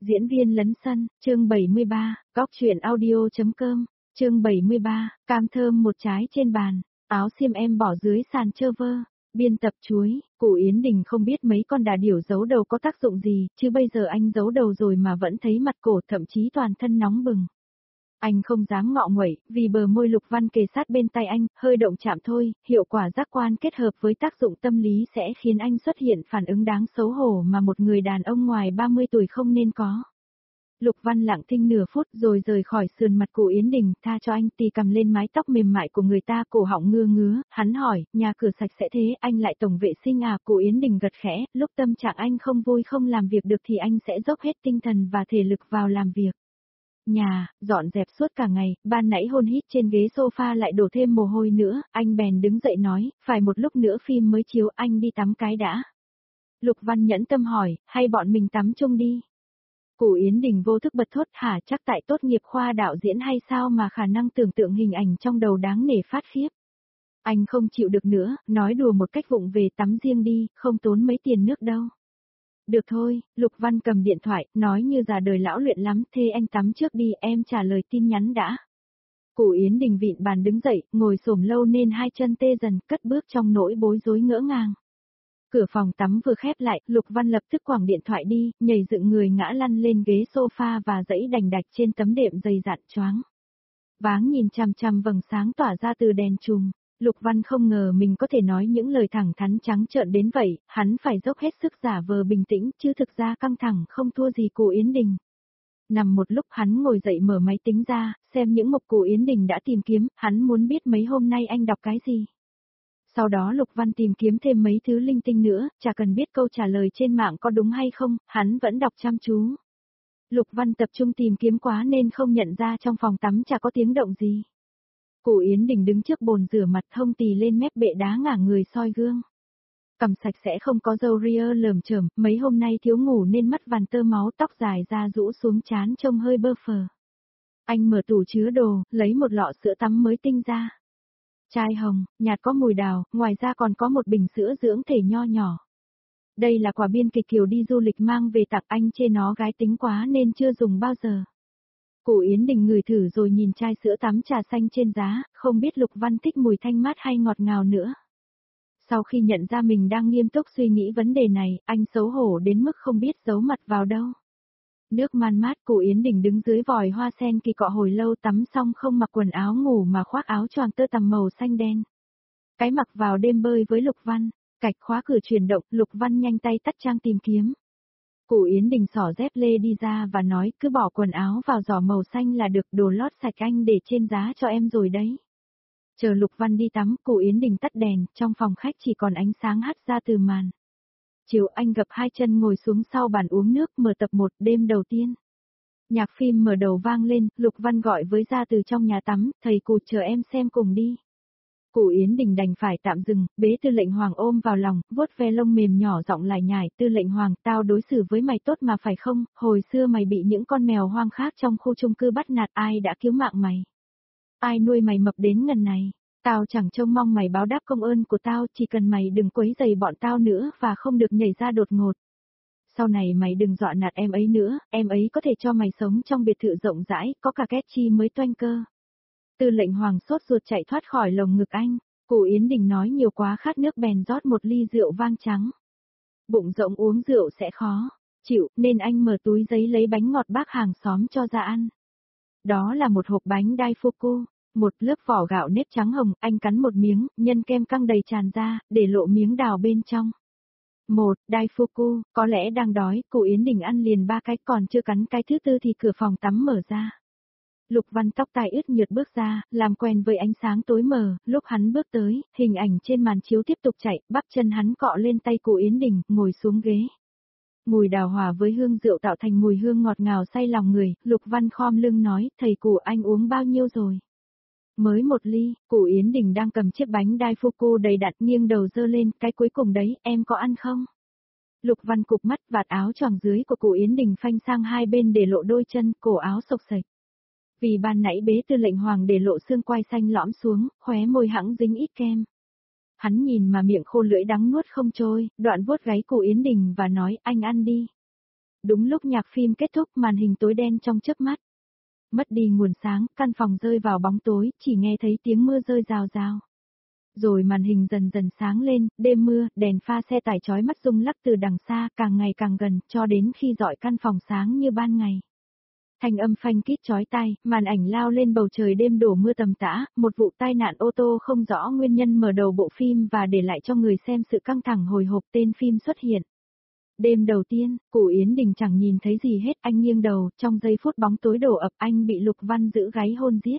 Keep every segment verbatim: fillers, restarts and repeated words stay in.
Diễn viên lấn sân, chương bảy mươi ba, góc truyện audio.com, chương bảy mươi ba, cam thơm một trái trên bàn, áo xiêm em bỏ dưới sàn chơ vơ, biên tập chuối, Cụ Yến Đình không biết mấy con đà điểu giấu đầu có tác dụng gì, chứ bây giờ anh giấu đầu rồi mà vẫn thấy mặt cổ thậm chí toàn thân nóng bừng. Anh không dám ngọ nguậy, vì bờ môi Lục Văn kề sát bên tay anh, hơi động chạm thôi, hiệu quả giác quan kết hợp với tác dụng tâm lý sẽ khiến anh xuất hiện phản ứng đáng xấu hổ mà một người đàn ông ngoài ba mươi tuổi không nên có. Lục Văn lặng thinh nửa phút rồi rời khỏi sườn mặt Cụ Yến Đình, tha cho anh, tì cầm lên mái tóc mềm mại của người ta, cổ họng ngưa ngứa, hắn hỏi, nhà cửa sạch sẽ thế, anh lại tổng vệ sinh à? Cụ Yến Đình gật khẽ, lúc tâm trạng anh không vui không làm việc được thì anh sẽ dốc hết tinh thần và thể lực vào làm việc. Nhà, dọn dẹp suốt cả ngày, ban nãy hôn hít trên ghế sofa lại đổ thêm mồ hôi nữa, anh bèn đứng dậy nói, phải một lúc nữa phim mới chiếu, anh đi tắm cái đã. Lục Văn nhẫn tâm hỏi, hay bọn mình tắm chung đi? Cụ Yến Đình vô thức bật thốt, hả, chắc tại tốt nghiệp khoa đạo diễn hay sao mà khả năng tưởng tượng hình ảnh trong đầu đáng nể phát khiếp. Anh không chịu được nữa, nói đùa một cách vụng về, tắm riêng đi, không tốn mấy tiền nước đâu. Được thôi, Lục Văn cầm điện thoại, nói như già đời lão luyện lắm, thế anh tắm trước đi, em trả lời tin nhắn đã. Cụ Yến Đình vịn bàn đứng dậy, ngồi xổm lâu nên hai chân tê dần, cất bước trong nỗi bối rối ngỡ ngàng. Cửa phòng tắm vừa khép lại, Lục Văn lập tức quẳng điện thoại đi, nhảy dựng người ngã lăn lên ghế sofa và dẫy đành đạch trên tấm đệm dày dặn choáng. Váng nhìn chằm chằm vầng sáng tỏa ra từ đèn chùm. Lục Văn không ngờ mình có thể nói những lời thẳng thắn trắng trợn đến vậy, hắn phải dốc hết sức giả vờ bình tĩnh, chứ thực ra căng thẳng không thua gì Cụ Yến Đình. Nằm một lúc hắn ngồi dậy mở máy tính ra, xem những mục Cụ Yến Đình đã tìm kiếm, hắn muốn biết mấy hôm nay anh đọc cái gì. Sau đó Lục Văn tìm kiếm thêm mấy thứ linh tinh nữa, chả cần biết câu trả lời trên mạng có đúng hay không, hắn vẫn đọc chăm chú. Lục Văn tập trung tìm kiếm quá nên không nhận ra trong phòng tắm chả có tiếng động gì. Cụ Yến Đình đứng trước bồn rửa mặt, thông tì lên mép bệ đá ngả người soi gương. Cằm sạch sẽ không có râu ria lởm chởm, mấy hôm nay thiếu ngủ nên mắt vằn tơ máu, tóc dài ra rũ xuống trán trông hơi bơ phờ. Anh mở tủ chứa đồ, lấy một lọ sữa tắm mới tinh ra. Chai hồng, nhạt có mùi đào, ngoài ra còn có một bình sữa dưỡng thể nho nhỏ. Đây là quà biên kịch Kiều đi du lịch mang về tặng anh, chê nó gái tính quá nên chưa dùng bao giờ. Cụ Yến Đình ngửi thử rồi nhìn chai sữa tắm trà xanh trên giá, không biết Lục Văn thích mùi thanh mát hay ngọt ngào nữa. Sau khi nhận ra mình đang nghiêm túc suy nghĩ vấn đề này, anh xấu hổ đến mức không biết giấu mặt vào đâu. Nước man mát, Cụ Yến Đình đứng dưới vòi hoa sen kỳ cọ hồi lâu, tắm xong không mặc quần áo ngủ mà khoác áo choàng tơ tằm màu xanh đen. Cái mặc vào đêm bơi với Lục Văn, cạch khóa cửa chuyển động, Lục Văn nhanh tay tắt trang tìm kiếm. Cụ Yến Đình xỏ dép lê đi ra và nói, cứ bỏ quần áo vào giỏ màu xanh là được, đồ lót sạch anh để trên giá cho em rồi đấy. Chờ Lục Văn đi tắm, Cụ Yến Đình tắt đèn, trong phòng khách chỉ còn ánh sáng hắt ra từ màn. Chiều anh gập hai chân ngồi xuống sau bàn uống nước, mở tập một, đêm đầu tiên. Nhạc phim mở đầu vang lên, Lục Văn gọi với ra từ trong nhà tắm, thầy Cụ chờ em xem cùng đi. Cụ Yến Đình đành phải tạm dừng, bế Tư Lệnh Hoàng ôm vào lòng, vuốt ve lông mềm nhỏ giọng lải nhải, Tư Lệnh Hoàng, tao đối xử với mày tốt mà phải không, hồi xưa mày bị những con mèo hoang khác trong khu chung cư bắt nạt, ai đã cứu mạng mày? Ai nuôi mày mập đến ngần này? Tao chẳng trông mong mày báo đáp công ơn của tao, chỉ cần mày đừng quấy rầy bọn tao nữa và không được nhảy ra đột ngột. Sau này mày đừng dọa nạt em ấy nữa, em ấy có thể cho mày sống trong biệt thự rộng rãi, có cả két chi mới toanh cơ. Tư Lệnh Hoàng sốt ruột chạy thoát khỏi lồng ngực anh, Cụ Yến Đình nói nhiều quá khát nước bèn rót một ly rượu vang trắng. Bụng rộng uống rượu sẽ khó chịu, nên anh mở túi giấy lấy bánh ngọt bác hàng xóm cho ra ăn. Đó là một hộp bánh Daifuku, một lớp vỏ gạo nếp trắng hồng, anh cắn một miếng, nhân kem căng đầy tràn ra, để lộ miếng đào bên trong. Một, Daifuku, có lẽ đang đói, Cụ Yến Đình ăn liền ba cái, còn chưa cắn cái thứ tư thì cửa phòng tắm mở ra. Lục Văn tóc tai ướt nhượt bước ra, làm quen với ánh sáng tối mờ, lúc hắn bước tới, hình ảnh trên màn chiếu tiếp tục chạy, bắp chân hắn cọ lên tay Cụ Yến Đình, ngồi xuống ghế. Mùi đào hòa với hương rượu tạo thành mùi hương ngọt ngào say lòng người, Lục Văn khom lưng nói, thầy Cụ anh uống bao nhiêu rồi? Mới một ly, Cụ Yến Đình đang cầm chiếc bánh Daifuku đầy đặn nghiêng đầu dơ lên, cái cuối cùng đấy, em có ăn không? Lục Văn cụp mắt, vạt áo choàng dưới của Cụ Yến Đình phanh sang hai bên để lộ đôi chân, cổ áo xộc xệch. Vì ban nãy bế Tư Lệnh Hoàng để lộ xương quai xanh lõm xuống, khóe môi hẵng dính ít kem. Hắn nhìn mà miệng khô lưỡi đắng nuốt không trôi, đoạn vuốt gáy Cụ Yến Đình và nói, anh ăn đi. Đúng lúc nhạc phim kết thúc, màn hình tối đen trong chớp mắt. Mất đi nguồn sáng, căn phòng rơi vào bóng tối, chỉ nghe thấy tiếng mưa rơi rào rào. Rồi màn hình dần dần sáng lên, đêm mưa, đèn pha xe tải chói mắt rung lắc từ đằng xa, càng ngày càng gần, cho đến khi dọi căn phòng sáng như ban ngày. Thanh âm phanh kít chói tai, màn ảnh lao lên bầu trời đêm đổ mưa tầm tã, một vụ tai nạn ô tô không rõ nguyên nhân mở đầu bộ phim và để lại cho người xem sự căng thẳng hồi hộp. Tên phim xuất hiện. Đêm đầu tiên, Cụ Yến Đình chẳng nhìn thấy gì hết, anh nghiêng đầu, trong giây phút bóng tối đổ ập anh bị Lục Văn giữ gáy hôn giết.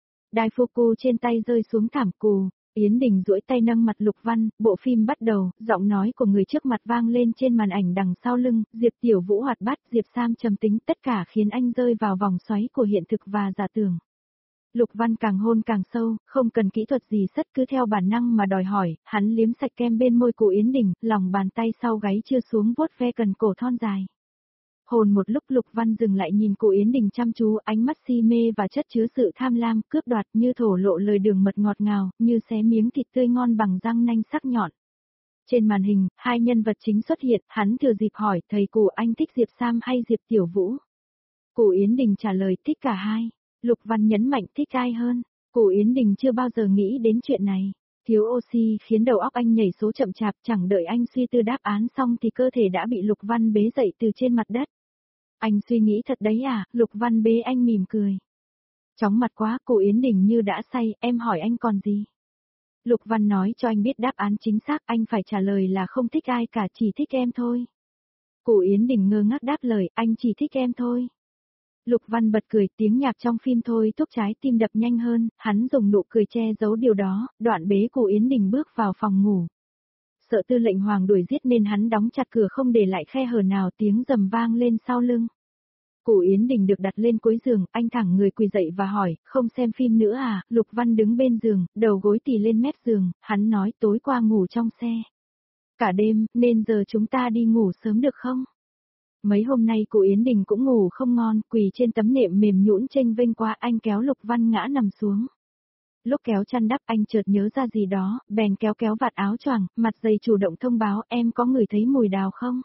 Daifuku trên tay rơi xuống thảm cù. Yến Đình duỗi tay nâng mặt Lục Văn, bộ phim bắt đầu, giọng nói của người trước mặt vang lên trên màn ảnh đằng sau lưng, Diệp Tiểu Vũ hoạt bát, Diệp Sam trầm tính, tất cả khiến anh rơi vào vòng xoáy của hiện thực và giả tưởng. Lục Văn càng hôn càng sâu, không cần kỹ thuật gì sất, cứ theo bản năng mà đòi hỏi, hắn liếm sạch kem bên môi Cụ Yến Đình, lòng bàn tay sau gáy chưa xuống vuốt ve cần cổ thon dài. Hồn một lúc Lục Văn dừng lại nhìn Cụ Yến Đình chăm chú, ánh mắt si mê và chất chứa sự tham lam, cướp đoạt, như thổ lộ lời đường mật ngọt ngào, như xé miếng thịt tươi ngon bằng răng nanh sắc nhọn. Trên màn hình, hai nhân vật chính xuất hiện, hắn thừa dịp hỏi, thầy Cụ anh thích Diệp Sam hay Diệp Tiểu Vũ? Cụ Yến Đình trả lời thích cả hai. Lục Văn nhấn mạnh thích ai hơn. Cụ Yến Đình chưa bao giờ nghĩ đến chuyện này. Thiếu oxy khiến đầu óc anh nhảy số chậm chạp, chẳng đợi anh suy tư đáp án xong thì cơ thể đã bị Lục Văn bế dậy từ trên mặt đất. Anh suy nghĩ thật đấy à? Lục Văn bế anh mỉm cười. Chóng mặt quá, Cụ Yến Đình như đã say, em hỏi anh còn gì? Lục Văn nói cho anh biết đáp án chính xác, anh phải trả lời là không thích ai cả, chỉ thích em thôi. Cụ Yến Đình ngơ ngác đáp lời, anh chỉ thích em thôi. Lục Văn bật cười, tiếng nhạc trong phim thôi thúc trái tim đập nhanh hơn, hắn dùng nụ cười che giấu điều đó, đoạn bế Cụ Yến Đình bước vào phòng ngủ. Sợ Tư lệnh Hoàng đuổi giết nên hắn đóng chặt cửa không để lại khe hở nào, tiếng rầm vang lên sau lưng. Cụ Yến Đình được đặt lên cuối giường, anh thẳng người quỳ dậy và hỏi, không xem phim nữa à? Lục Văn đứng bên giường, đầu gối tì lên mép giường, hắn nói tối qua ngủ trong xe. Cả đêm, nên giờ chúng ta đi ngủ sớm được không? Mấy hôm nay Cụ Yến Đình cũng ngủ không ngon, quỳ trên tấm nệm mềm nhũn chênh vênh qua, anh kéo Lục Văn ngã nằm xuống. Lúc kéo chăn đắp anh chợt nhớ ra gì đó, bèn kéo kéo vạt áo choàng, mặt dày chủ động thông báo, em có ngửi thấy mùi đào không?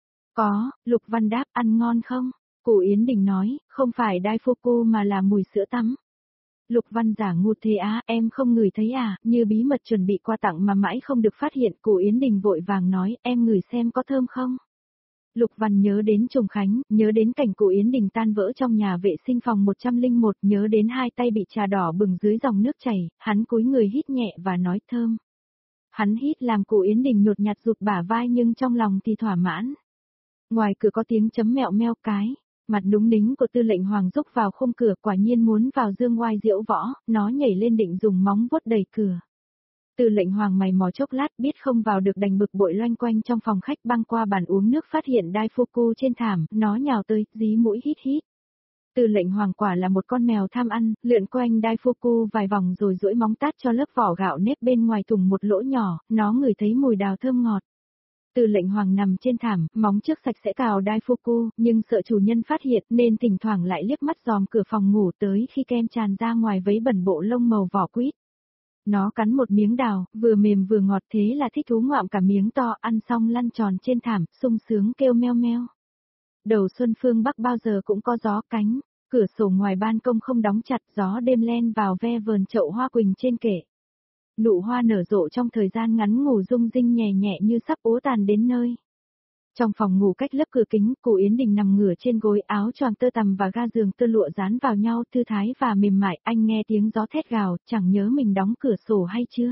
Có, Lục Văn đáp, ăn ngon không? Cụ Yến Đình nói, không phải Daifuku mà là mùi sữa tắm. Lục Văn giả ngu thế á, em không ngửi thấy à? Như bí mật chuẩn bị quà tặng mà mãi không được phát hiện, Cụ Yến Đình vội vàng nói, em ngửi xem có thơm không? Lục Văn nhớ đến Trùng Khánh, nhớ đến cảnh Cụ Yến Đình tan vỡ trong nhà vệ sinh phòng một trăm lẻ một, nhớ đến hai tay bị trà đỏ bừng dưới dòng nước chảy, hắn cúi người hít nhẹ và nói thơm. Hắn hít làm Cụ Yến Đình nhột nhạt rụt bả vai nhưng trong lòng thì thỏa mãn. Ngoài cửa có tiếng chấm mẹo meo cái, mặt núng nính của Tư lệnh Hoàng rúc vào khung cửa, quả nhiên muốn vào dương oai diễu võ, nó nhảy lên định dùng móng vuốt đẩy cửa. Tư lệnh Hoàng mày mò chốc lát biết không vào được đành bực bội loanh quanh trong phòng khách, băng qua bàn uống nước phát hiện Daifuku trên thảm, nó nhào tới, dí mũi hít hít. Tư lệnh Hoàng quả là một con mèo tham ăn, lượn quanh Daifuku vài vòng rồi duỗi móng tát cho lớp vỏ gạo nếp bên ngoài thùng một lỗ nhỏ, nó ngửi thấy mùi đào thơm ngọt. Tư lệnh Hoàng nằm trên thảm, móng trước sạch sẽ cào Daifuku, nhưng sợ chủ nhân phát hiện nên thỉnh thoảng lại liếc mắt dòm cửa phòng ngủ tới khi kem tràn ra ngoài vấy bẩn bộ lông màu vỏ quýt. Nó cắn một miếng đào, vừa mềm vừa ngọt, thế là thích thú ngoạm cả miếng to, ăn xong lăn tròn trên thảm, sung sướng kêu meo meo. Đầu xuân phương Bắc bao giờ cũng có gió cánh, cửa sổ ngoài ban công không đóng chặt, gió đêm len vào ve vờn chậu hoa quỳnh trên kệ. Nụ hoa nở rộ trong thời gian ngắn ngủ rung rinh nhẹ nhẹ như sắp úa tàn đến nơi. Trong phòng ngủ cách lớp cửa kính, Cụ Yến Đình nằm ngửa trên gối, áo choàng tơ tằm và ga giường tơ lụa dán vào nhau, thư thái và mềm mại. Anh nghe tiếng gió thét gào, chẳng nhớ mình đóng cửa sổ hay chưa.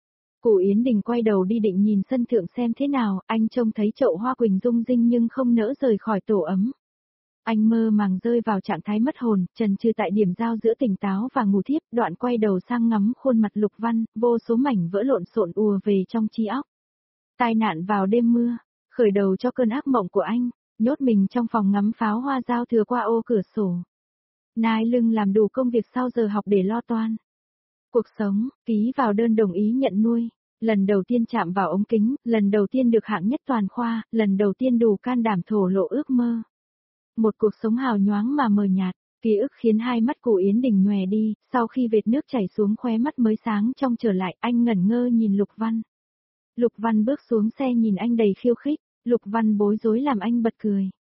Cụ Yến Đình quay đầu đi định nhìn sân thượng xem thế nào, anh trông thấy chậu hoa quỳnh rung rinh nhưng không nỡ rời khỏi tổ ấm. Anh mơ màng rơi vào trạng thái mất hồn, trần trừ tại điểm giao giữa tỉnh táo và ngủ thiếp, đoạn quay đầu sang ngắm khuôn mặt Lục Văn, vô số mảnh vỡ lộn xộn ùa về trong trí óc. Tai nạn vào đêm mưa, khởi đầu cho cơn ác mộng của anh, nhốt mình trong phòng ngắm pháo hoa giao thừa qua ô cửa sổ. Nai lưng làm đủ công việc sau giờ học để lo toan. Cuộc sống, ký vào đơn đồng ý nhận nuôi, lần đầu tiên chạm vào ống kính, lần đầu tiên được hạng nhất toàn khoa, lần đầu tiên đủ can đảm thổ lộ ước mơ. Một cuộc sống hào nhoáng mà mờ nhạt, ký ức khiến hai mắt Cụ Yến Đình nhòe đi, sau khi vệt nước chảy xuống khóe mắt mới sáng trong trở lại, anh ngẩn ngơ nhìn Lục Văn. Lục Văn bước xuống xe nhìn anh đầy khiêu khích, Lục Văn bối rối làm anh bật cười.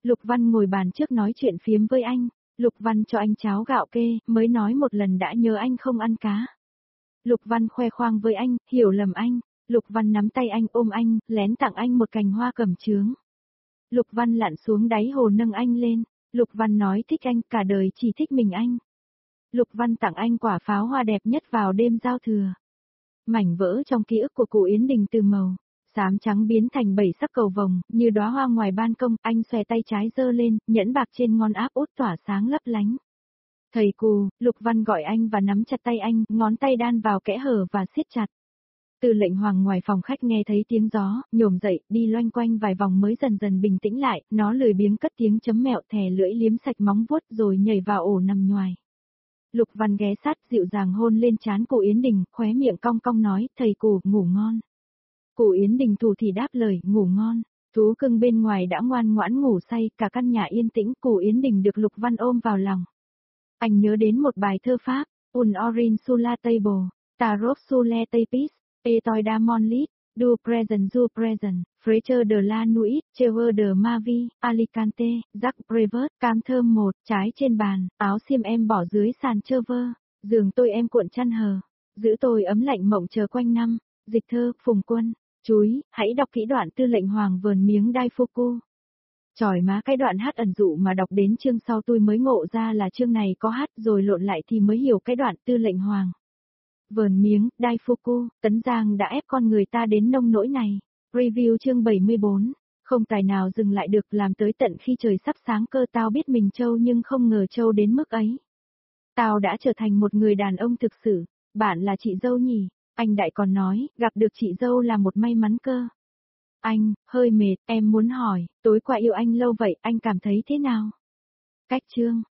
Lục Văn ngồi bàn trước nói chuyện phiếm với anh. Lục Văn cho anh cháo gạo kê, mới nói một lần đã nhớ anh không ăn cá. Lục Văn khoe khoang với anh, hiểu lầm anh. Lục Văn nắm tay anh ôm anh, lén tặng anh một cành hoa cẩm chướng. Lục Văn lặn xuống đáy hồ nâng anh lên. Lục Văn nói thích anh, cả đời chỉ thích mình anh. Lục Văn tặng anh quả pháo hoa đẹp nhất vào đêm giao thừa. Mảnh vỡ trong ký ức của cụ Yến Đình từ màu xám trắng biến thành bảy sắc cầu vồng, như đóa hoa ngoài ban công, anh xòe tay trái giơ lên, nhẫn bạc trên ngón áp út tỏa sáng lấp lánh. Thầy cù, Lục Văn gọi anh và nắm chặt tay anh, ngón tay đan vào kẽ hở và siết chặt. Tư lệnh Hoàng ngoài phòng khách nghe thấy tiếng gió, nhổm dậy, đi loanh quanh vài vòng mới dần dần bình tĩnh lại, nó lười biếng cất tiếng chấm mẹo thè lưỡi liếm sạch móng vuốt rồi nhảy vào ổ nằm nhoài. Lục Văn ghé sát dịu dàng hôn lên trán cụ Yến Đình, khóe miệng cong cong nói, thầy cụ, ngủ ngon. Cụ Yến Đình thủ thì đáp lời, ngủ ngon. Thú cưng bên ngoài đã ngoan ngoãn ngủ say, cả căn nhà yên tĩnh, cụ Yến Đình được Lục Văn ôm vào lòng. Anh nhớ đến một bài thơ Pháp, Un orin sulla table, tarot sulle tapis, etoy da monlit, du present du present, Frecher de la Nuit, Chever de Mavi, Alicante, Jacques Prévert, cam thơm một, trái trên bàn, áo xiêm em bỏ dưới sàn Chever, giường tôi em cuộn chăn hờ, giữ tôi ấm lạnh mộng chờ quanh năm, dịch thơ, Phùng Quân, chúi, hãy đọc kỹ đoạn Tư lệnh Hoàng vườn miếng Daifuku. Chỏi má, cái đoạn hát ẩn dụ mà đọc đến chương sau tôi mới ngộ ra là chương này có hát, rồi lộn lại thì mới hiểu cái đoạn Tư lệnh Hoàng vườn miếng, Daifuku, Tấn Giang đã ép con người ta đến nông nỗi này. Review chương bảy mươi bốn, không tài nào dừng lại được, làm tới tận khi trời sắp sáng cơ. Tao biết mình trâu nhưng không ngờ trâu đến mức ấy. Tao đã trở thành một người đàn ông thực sự. Bạn là chị dâu nhỉ? Anh Đại còn nói, gặp được chị dâu là một may mắn cơ. Anh, hơi mệt, em muốn hỏi, tối qua yêu anh lâu vậy, anh cảm thấy thế nào? Cách chương